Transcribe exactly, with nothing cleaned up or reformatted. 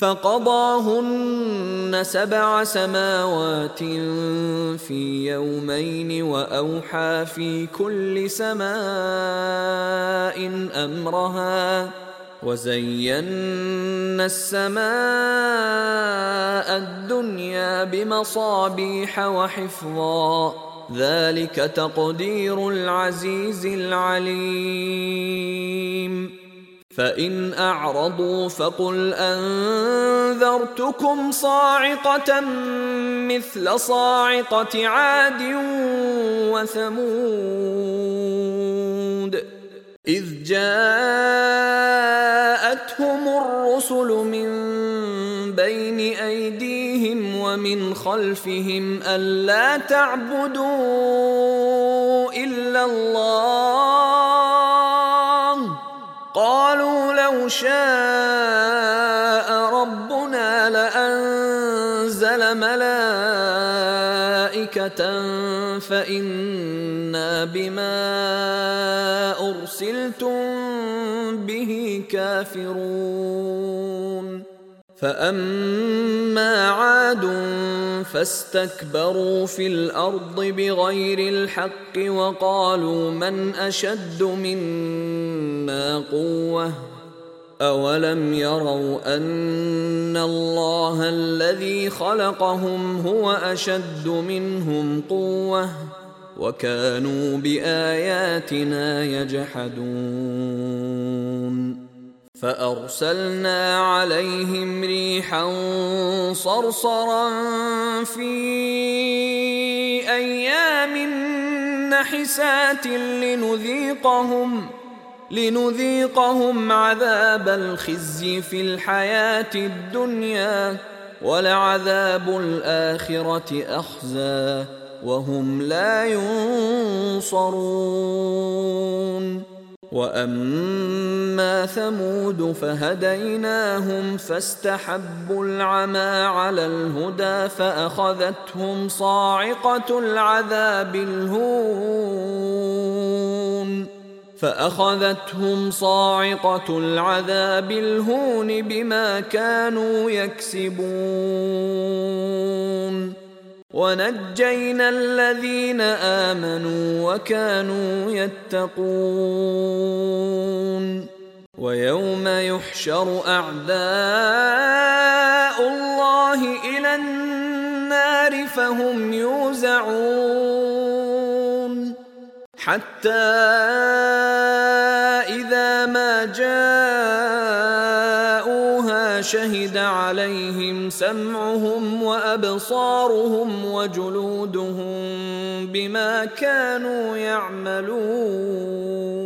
فقضاهن سبع سماوات في يومين وأوحى في كل سماء أمرها وزينا السماء الدنيا بمصابيح وحفظا ذلك تقدير العزيز العليم فإن أعرضوا فقل أنذرتكم صاعقة مثل صاعقة عاد وثمود إذ جاءتهم الرسل من بين أيديهم ومن خلفهم ألا تعبدوا إلا الله قالوا لو شاء ربنا لأنزل ملائكة فإنا بما أرسلتم به كافرون فأما عاد فاستكبروا في الأرض بغير الحق وقالوا من أشد منا قوة أولم يروا أن الله الذي خلقهم هو أشد منهم قوة وكانوا بآياتنا يجحدون فأرسلنا عليهم ريحا صرصرا في أيام نحسات لنذيقهم لنذيقهم عذاب الخزي في الحياة الدنيا ولعذاب الآخرة أخزى وهم لا ينصرون وأما ثمود فهديناهم فاستحبوا العمى على الهدى فأخذتهم صاعقة العذاب الهون فأخذتهم صاعقة العذاب الهون بما كانوا يكسبون ونجينا الذين آمنوا وكانوا يتقون ويوم يحشر أعداء الله إلى النار فهم يوزعون حتى إذا ما جاءوها شهد عليهم سمعهم وأبصارهم وجلودهم بما كانوا يعملون